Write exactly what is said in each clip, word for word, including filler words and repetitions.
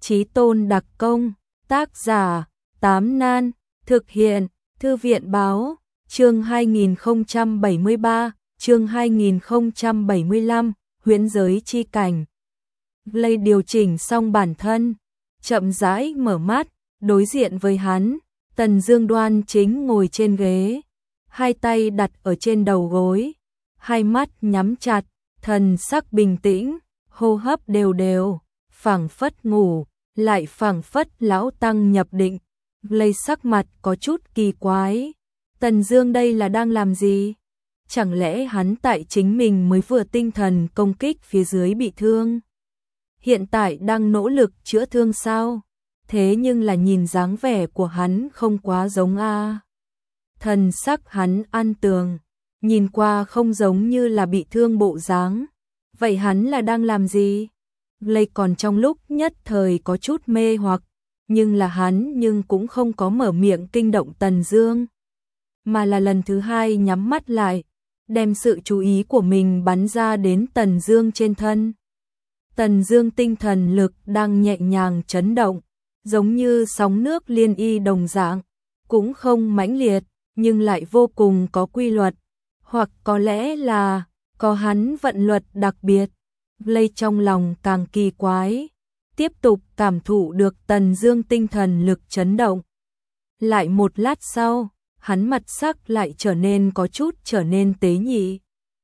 Chí Tôn đặc công, tác giả, Tám Nan, thực hiện, Thư viện báo, chương hai nghìn không trăm bảy mươi ba, chương hai nghìn không trăm bảy mươi lăm, huyễn giới chi cảnh. Lây điều chỉnh xong bản thân, chậm rãi mở mắt, đối diện với hắn, Tần Dương đoan chính ngồi trên ghế, hai tay đặt ở trên đầu gối, hai mắt nhắm chặt, thần sắc bình tĩnh, hô hấp đều đều, phảng phất ngủ, lại phảng phất lão tăng nhập định. Lây sắc mặt có chút kỳ quái, Tần Dương đây là đang làm gì? Chẳng lẽ hắn tại chính mình mới vừa tinh thần công kích phía dưới bị thương? Hiện tại đang nỗ lực chữa thương sao? Thế nhưng là nhìn dáng vẻ của hắn không quá giống a. Thần sắc hắn an tường, nhìn qua không giống như là bị thương bộ dáng. Vậy hắn là đang làm gì? Lây còn trong lúc nhất thời có chút mê hoặc, nhưng là hắn nhưng cũng không có mở miệng kinh động Tần Dương, mà là lần thứ hai nhắm mắt lại, đem sự chú ý của mình bắn ra đến Tần Dương trên thân. Tần Dương tinh thần lực đang nhẹ nhàng chấn động, giống như sóng nước liên y đồng dạng, cũng không mãnh liệt, nhưng lại vô cùng có quy luật, hoặc có lẽ là có hắn vận luật đặc biệt. Lây trong lòng càng kỳ quái, tiếp tục cảm thụ được Tần Dương tinh thần lực chấn động. Lại một lát sau, hắn mặt sắc lại trở nên có chút trở nên tế nhị.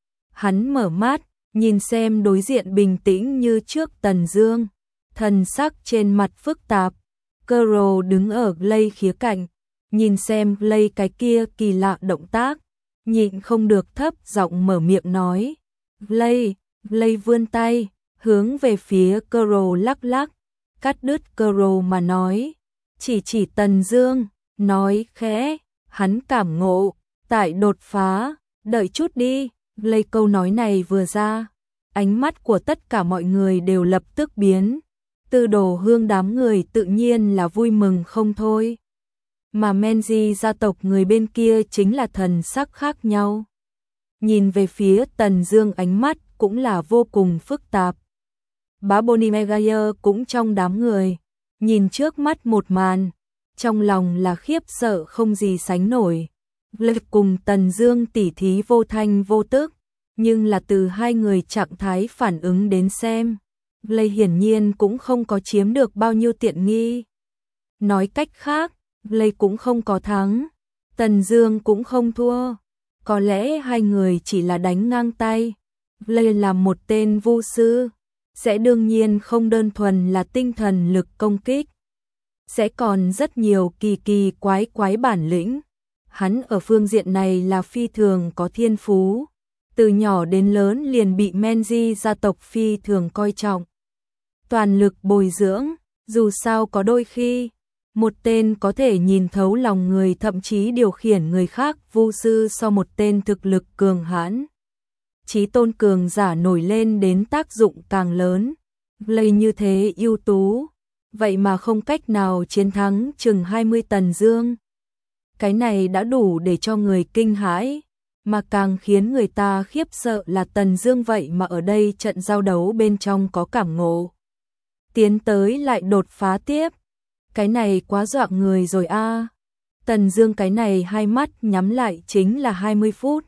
Hắn mở mắt, nhìn xem đối diện bình tĩnh như trước Tần Dương, thần sắc trên mặt phức tạp. Caro đứng ở Lây khía cạnh, nhìn xem Lây cái kia kỳ lạ động tác, nhịn không được thấp giọng mở miệng nói: "Lây." Lây vươn tay, hướng về phía Caro lắc lắc, cắt đứt Caro mà nói, chỉ chỉ Tần Dương, nói khẽ, hắn cảm ngộ, tại đột phá, đợi chút đi. Lây câu nói này vừa ra, ánh mắt của tất cả mọi người đều lập tức biến, Tư Đồ Hương đám người tự nhiên là vui mừng không thôi. Mà Menji gia tộc người bên kia chính là thần sắc khác nhau. Nhìn về phía Tần Dương ánh mắt cũng là vô cùng phức tạp. Bá Bonnie Megayer cũng trong đám người, nhìn trước mắt một màn, trong lòng là khiếp sợ không gì sánh nổi. Lực cùng Tần Dương tỉ thí vô thanh vô tức, nhưng là từ hai người trạng thái phản ứng đến xem, Lây hiển nhiên cũng không có chiếm được bao nhiêu tiện nghi. Nói cách khác, Lây cũng không có thắng, Tần Dương cũng không thua. Có lẽ hai người chỉ là đánh ngang tay. Lây là một tên vu sư, sẽ đương nhiên không đơn thuần là tinh thần lực công kích, sẽ còn rất nhiều kỳ kỳ quái quái bản lĩnh. Hắn ở phương diện này là phi thường có thiên phú, từ nhỏ đến lớn liền bị Menji gia tộc phi thường coi trọng, toàn lực bồi dưỡng. Dù sao có đôi khi, một tên có thể nhìn thấu lòng người, thậm chí điều khiển người khác vu sư so một tên thực lực cường hãn, Chí Tôn cường giả nổi lên đến tác dụng càng lớn. Lây như thế ưu tú, vậy mà không cách nào chiến thắng chừng hai mươi Tần Dương. Cái này đã đủ để cho người kinh hãi, mà càng khiến người ta khiếp sợ là Tần Dương vậy mà ở đây trận giao đấu bên trong có cảm ngộ, tiến tới lại đột phá tiếp. Cái này quá dọa người rồi a. À. Tần Dương cái này hai mắt nhắm lại chính là hai mươi phút.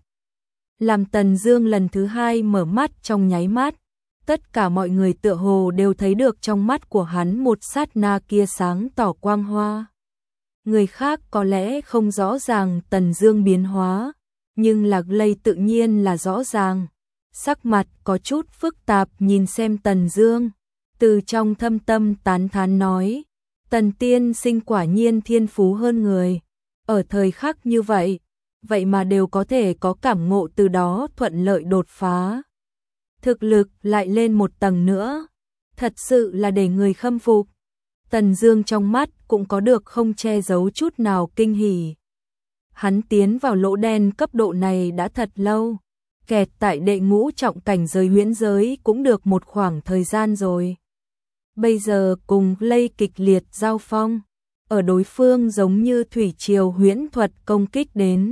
Làm Tần Dương lần thứ hai mở mắt trong nháy mắt, tất cả mọi người tựa hồ đều thấy được trong mắt của hắn một sát na kia sáng tỏ quang hoa. Người khác có lẽ không rõ ràng Tần Dương biến hóa, nhưng Lạc Lây tự nhiên là rõ ràng. Sắc mặt có chút phức tạp nhìn xem Tần Dương, từ trong thâm tâm tán thán nói: "Tần tiên sinh quả nhiên thiên phú hơn người, ở thời khắc như vậy, vậy mà đều có thể có cảm ngộ, từ đó thuận lợi đột phá. Thực lực lại lên một tầng nữa, thật sự là để người khâm phục." Tần Dương trong mắt cũng có được không che giấu chút nào kinh hỉ. Hắn tiến vào lỗ đen cấp độ này đã thật lâu, kẹt tại đệ ngũ trọng cảnh giới huyễn giới cũng được một khoảng thời gian rồi. Bây giờ cùng Lây kịch liệt giao phong, ở đối phương giống như thủy triều huyễn thuật công kích đến,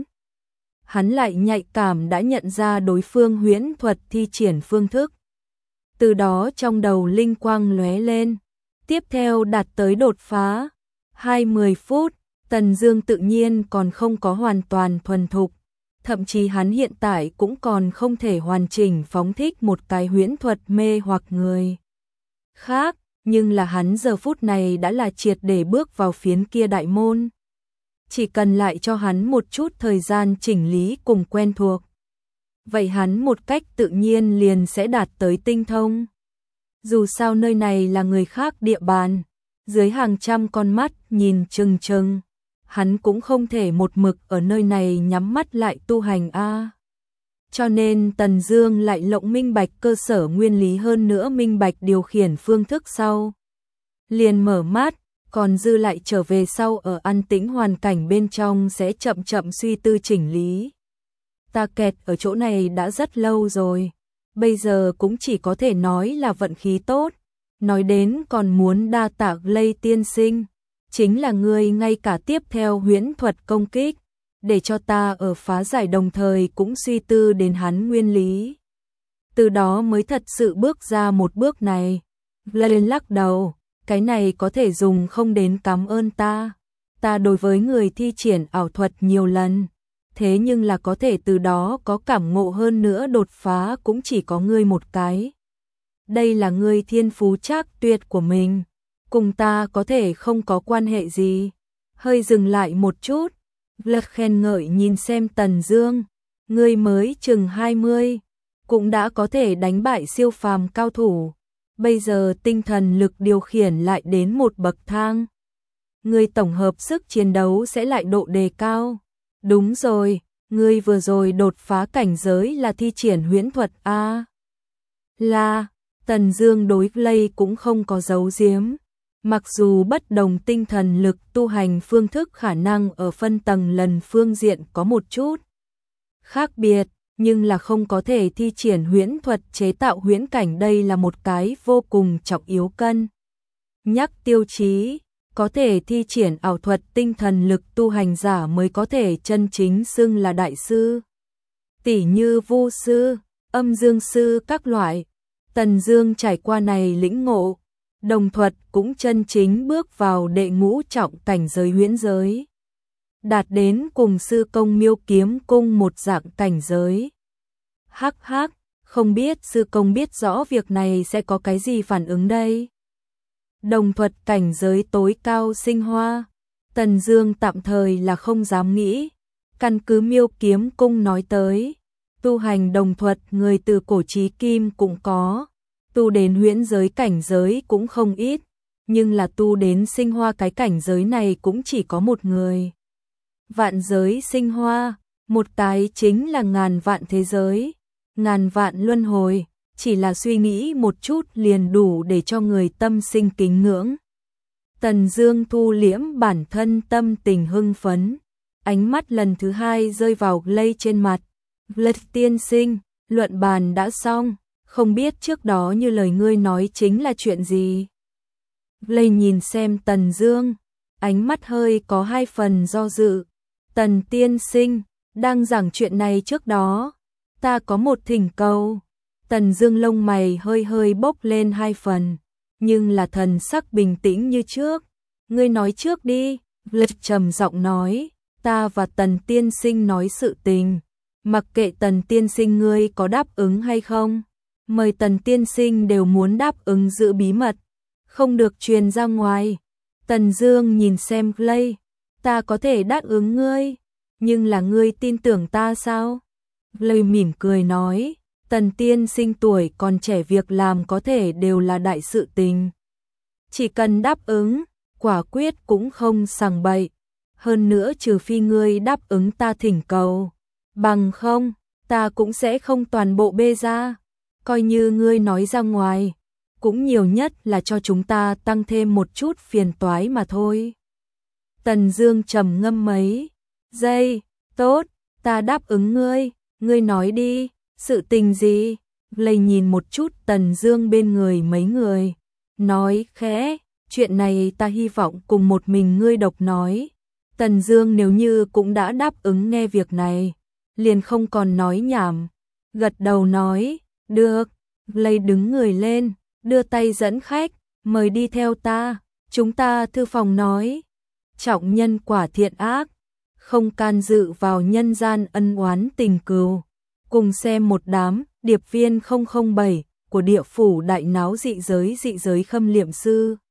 hắn lại nhạy cảm đã nhận ra đối phương huyễn thuật thi triển phương thức. Từ đó trong đầu linh quang lóe lên, Tiếp theo đạt tới đột phá hai mươi phút, Tần Dương tự nhiên còn không có hoàn toàn thuần thục, thậm chí hắn hiện tại cũng còn không thể hoàn chỉnh phóng thích một cái huyễn thuật mê hoặc người khác, nhưng là hắn giờ phút này đã là triệt để bước vào phiến kia đại môn. Chỉ cần lại cho hắn một chút thời gian chỉnh lý cùng quen thuộc, vậy hắn một cách tự nhiên liền sẽ đạt tới tinh thông. Dù sao nơi này là người khác địa bàn, dưới hàng trăm con mắt nhìn chừng chừng, hắn cũng không thể một mực ở nơi này nhắm mắt lại tu hành a. Cho nên Tần Dương lại lộng minh bạch cơ sở nguyên lý hơn nữa minh bạch điều khiển phương thức sau. Liền mở mắt, còn dư lại trở về sau ở an tĩnh hoàn cảnh bên trong sẽ chậm chậm suy tư chỉnh lý. Ta kẹt ở chỗ này đã rất lâu rồi, bây giờ cũng chỉ có thể nói là vận khí tốt, nói đến còn muốn đa tạ Lây tiên sinh, chính là ngươi ngay cả tiếp theo huyễn thuật công kích, để cho ta ở phá giải đồng thời cũng suy tư đến hắn nguyên lý. Từ đó mới thật sự bước ra một bước này. Lên lắc đầu, cái này có thể dùng không đến cảm ơn ta. Ta đối với người thi triển ảo thuật nhiều lần, thế nhưng là có thể từ đó có cảm ngộ hơn nữa đột phá cũng chỉ có ngươi một cái. Đây là ngươi thiên phú trác tuyệt của mình, cùng ta có thể không có quan hệ gì. Hơi dừng lại một chút, Lật khen ngợi nhìn xem Tần Dương, ngươi mới chừng hai mươi, cũng đã có thể đánh bại siêu phàm cao thủ, bây giờ tinh thần lực điều khiển lại đến một bậc thang. Ngươi tổng hợp sức chiến đấu sẽ lại độ đề cao. Đúng rồi, ngươi vừa rồi đột phá cảnh giới là thi triển huyễn thuật a? Là, Tần Dương đối Lây cũng không có giấu giếm. Mặc dù bất đồng tinh thần lực tu hành phương thức khả năng ở phân tầng lần phương diện có một chút khác biệt, nhưng là không có thể thi triển huyễn thuật chế tạo huyễn cảnh, đây là một cái vô cùng trọng yếu cân nhắc tiêu chí. Có thể thi triển ảo thuật tinh thần lực tu hành giả mới có thể chân chính xưng là đại sư. Tỷ như vu sư, âm dương sư các loại. Tần Dương trải qua này lĩnh ngộ, đồng thuật cũng chân chính bước vào đệ ngũ trọng cảnh giới huyễn giới, đạt đến cùng sư công Miêu Kiếm Cung một dạng cảnh giới. Hắc hắc, không biết sư công biết rõ việc này sẽ có cái gì phản ứng đây? Đồng thuật cảnh giới tối cao sinh hoa, Tần Dương tạm thời là không dám nghĩ. Căn cứ Miêu Kiếm Cung nói tới, tu hành đồng thuật người từ cổ chí kim cũng có, tu đến huyễn giới cảnh giới cũng không ít, nhưng là tu đến sinh hoa cái cảnh giới này cũng chỉ có một người. Vạn giới sinh hoa, một cái chính là ngàn vạn thế giới, ngàn vạn luân hồi, chỉ là suy nghĩ một chút liền đủ để cho người tâm sinh kính ngưỡng. Tần Dương thu liễm bản thân tâm tình hưng phấn, ánh mắt lần thứ hai rơi vào Lây trên mặt. Lật tiên sinh, luận bàn đã xong, không biết trước đó như lời ngươi nói chính là chuyện gì? Lây nhìn xem Tần Dương, ánh mắt hơi có hai phần do dự. Tần tiên sinh, đang giảng chuyện này trước đó, ta có một thỉnh cầu. Tần Dương lông mày hơi hơi bốc lên hai phần, nhưng là thần sắc bình tĩnh như trước. Ngươi nói trước đi, Lật trầm giọng nói, ta và Tần tiên sinh nói sự tình, mặc kệ Tần tiên sinh ngươi có đáp ứng hay không, mời Tần tiên sinh đều muốn đáp ứng giữ bí mật, không được truyền ra ngoài. Tần Dương nhìn xem Lây, ta có thể đáp ứng ngươi, nhưng là ngươi tin tưởng ta sao? Lây mỉm cười nói, Tần tiên sinh tuổi còn trẻ, việc làm có thể đều là đại sự tình. Chỉ cần đáp ứng, quả quyết cũng không sằng bậy. Hơn nữa trừ phi ngươi đáp ứng ta thỉnh cầu, bằng không, ta cũng sẽ không toàn bộ bê ra. Coi như ngươi nói ra ngoài, cũng nhiều nhất là cho chúng ta tăng thêm một chút phiền toái mà thôi. Tần Dương trầm ngâm mấy giây, tốt, ta đáp ứng ngươi, ngươi nói đi, sự tình gì? Lây nhìn một chút Tần Dương bên người mấy người, nói khẽ, chuyện này ta hy vọng cùng một mình ngươi độc nói. Tần Dương nếu như cũng đã đáp ứng nghe việc này, liền không còn nói nhảm, gật đầu nói, được. Lây đứng người lên, đưa tay dẫn khách, mời đi theo ta, chúng ta thư phòng nói. Trọng nhân quả thiện ác, không can dự vào nhân gian ân oán tình cừu. Cùng xem một đám điệp viên không không bảy của địa phủ đại náo dị giới dị giới khâm liệm sư.